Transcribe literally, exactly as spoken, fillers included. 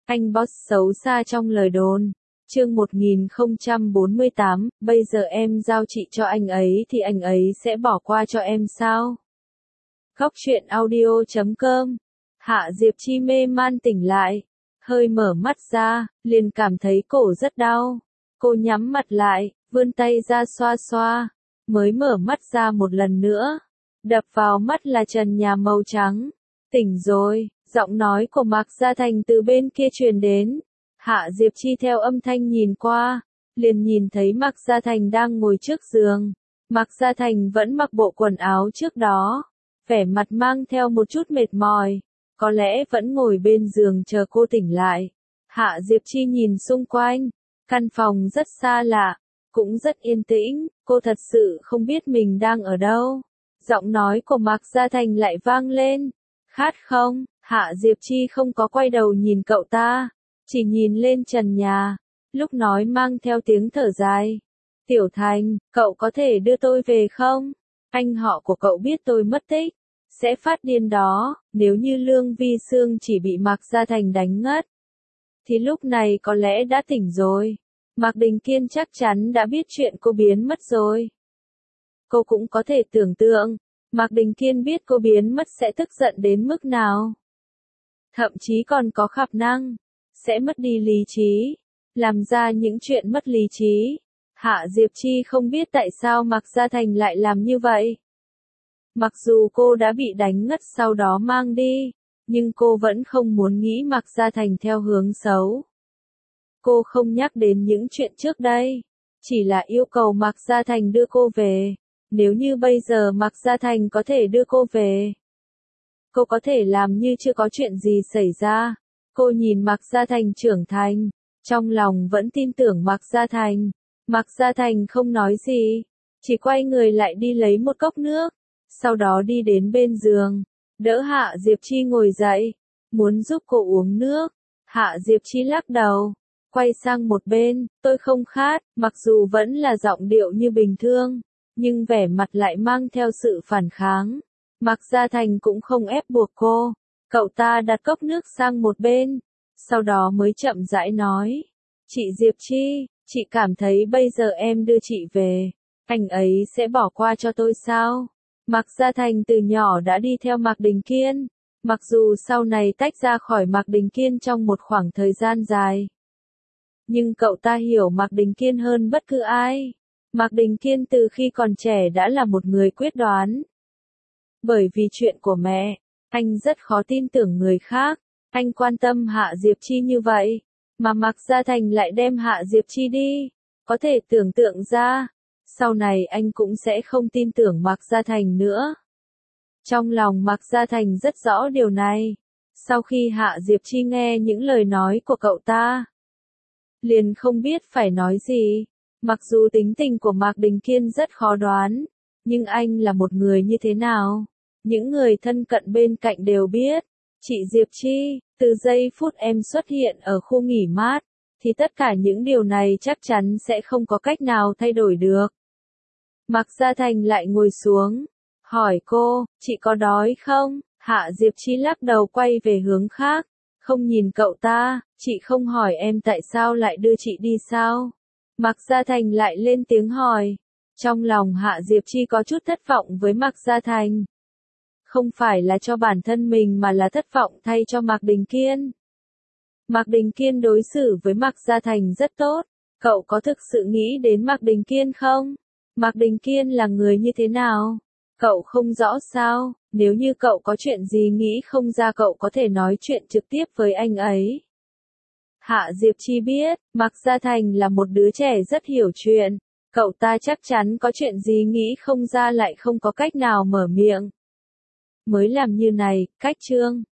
Anh boss xấu xa trong lời đồn. Chương một nghìn không trăm bốn mươi tám, bây giờ em giao chị cho anh ấy thì anh ấy sẽ bỏ qua cho em sao? Góc truyện audio chấm com. Hạ Diệp Chi mê man tỉnh lại, hơi mở mắt ra, liền cảm thấy cổ rất đau. Cô nhắm mặt lại, vươn tay ra xoa xoa, mới mở mắt ra một lần nữa. Đập vào mắt là trần nhà màu trắng. Tỉnh rồi, giọng nói của Mạc Gia Thành từ bên kia truyền đến. Hạ Diệp Chi theo âm thanh nhìn qua, liền nhìn thấy Mạc Gia Thành đang ngồi trước giường. Mạc Gia Thành vẫn mặc bộ quần áo trước đó, vẻ mặt mang theo một chút mệt mỏi, có lẽ vẫn ngồi bên giường chờ cô tỉnh lại. Hạ Diệp Chi nhìn xung quanh, căn phòng rất xa lạ, cũng rất yên tĩnh, cô thật sự không biết mình đang ở đâu. Giọng nói của Mạc Gia Thành lại vang lên. Khát không? Hạ Diệp Chi không có quay đầu nhìn cậu ta, chỉ nhìn lên trần nhà, lúc nói mang theo tiếng thở dài. Tiểu Thành, cậu có thể đưa tôi về không? Anh họ của cậu biết tôi mất tích, sẽ phát điên đó. Nếu như Lương Vi Sương chỉ bị Mạc Gia Thành đánh ngất, thì lúc này có lẽ đã tỉnh rồi. Mạc Đình Kiên chắc chắn đã biết chuyện cô biến mất rồi. Cô cũng có thể tưởng tượng, Mạc Đình Kiên biết cô biến mất sẽ tức giận đến mức nào. Thậm chí còn có khả năng sẽ mất đi lý trí, làm ra những chuyện mất lý trí. Hạ Diệp Chi không biết tại sao Mạc Gia Thành lại làm như vậy. Mặc dù cô đã bị đánh ngất sau đó mang đi, nhưng cô vẫn không muốn nghĩ Mạc Gia Thành theo hướng xấu. Cô không nhắc đến những chuyện trước đây, chỉ là yêu cầu Mạc Gia Thành đưa cô về. Nếu như bây giờ Mạc Gia Thành có thể đưa cô về, cô có thể làm như chưa có chuyện gì xảy ra. Cô nhìn Mạc Gia Thành trưởng thành, trong lòng vẫn tin tưởng Mạc Gia Thành. Mạc Gia Thành không nói gì, chỉ quay người lại đi lấy một cốc nước, sau đó đi đến bên giường, đỡ Hạ Diệp Chi ngồi dậy, muốn giúp cô uống nước. Hạ Diệp Chi lắc đầu, quay sang một bên. Tôi không khát. Mặc dù vẫn là giọng điệu như bình thường, nhưng vẻ mặt lại mang theo sự phản kháng. Mạc Gia Thành cũng không ép buộc cô. Cậu ta đặt cốc nước sang một bên, sau đó mới chậm rãi nói. Chị Diệp Chi, chị cảm thấy bây giờ em đưa chị về, anh ấy sẽ bỏ qua cho tôi sao? Mạc Gia Thành từ nhỏ đã đi theo Mạc Đình Kiên, mặc dù sau này tách ra khỏi Mạc Đình Kiên trong một khoảng thời gian dài. Nhưng cậu ta hiểu Mạc Đình Kiên hơn bất cứ ai. Mạc Đình Kiên từ khi còn trẻ đã là một người quyết đoán. Bởi vì chuyện của mẹ, anh rất khó tin tưởng người khác. Anh quan tâm Hạ Diệp Chi như vậy, mà Mạc Gia Thành lại đem Hạ Diệp Chi đi. Có thể tưởng tượng ra, sau này anh cũng sẽ không tin tưởng Mạc Gia Thành nữa. Trong lòng Mạc Gia Thành rất rõ điều này. Sau khi Hạ Diệp Chi nghe những lời nói của cậu ta, liền không biết phải nói gì. Mặc dù tính tình của Mạc Đình Kiên rất khó đoán, nhưng anh là một người như thế nào, những người thân cận bên cạnh đều biết. Chị Diệp Chi, từ giây phút em xuất hiện ở khu nghỉ mát, thì tất cả những điều này chắc chắn sẽ không có cách nào thay đổi được. Mạc Gia Thành lại ngồi xuống, hỏi cô, chị có đói không? Hạ Diệp Chi lắc đầu quay về hướng khác, không nhìn cậu ta. Chị không hỏi em tại sao lại đưa chị đi sao? Mạc Gia Thành lại lên tiếng hỏi. Trong lòng Hạ Diệp Chi có chút thất vọng với Mạc Gia Thành. Không phải là cho bản thân mình mà là thất vọng thay cho Mạc Đình Kiên. Mạc Đình Kiên đối xử với Mạc Gia Thành rất tốt. Cậu có thực sự nghĩ đến Mạc Đình Kiên không? Mạc Đình Kiên là người như thế nào? Cậu không rõ sao? Nếu như cậu có chuyện gì nghĩ không ra cậu có thể nói chuyện trực tiếp với anh ấy. Hạ Diệp Chi biết, Mạc Gia Thành là một đứa trẻ rất hiểu chuyện. Cậu ta chắc chắn có chuyện gì nghĩ không ra lại không có cách nào mở miệng. Mới làm như này, cách chương.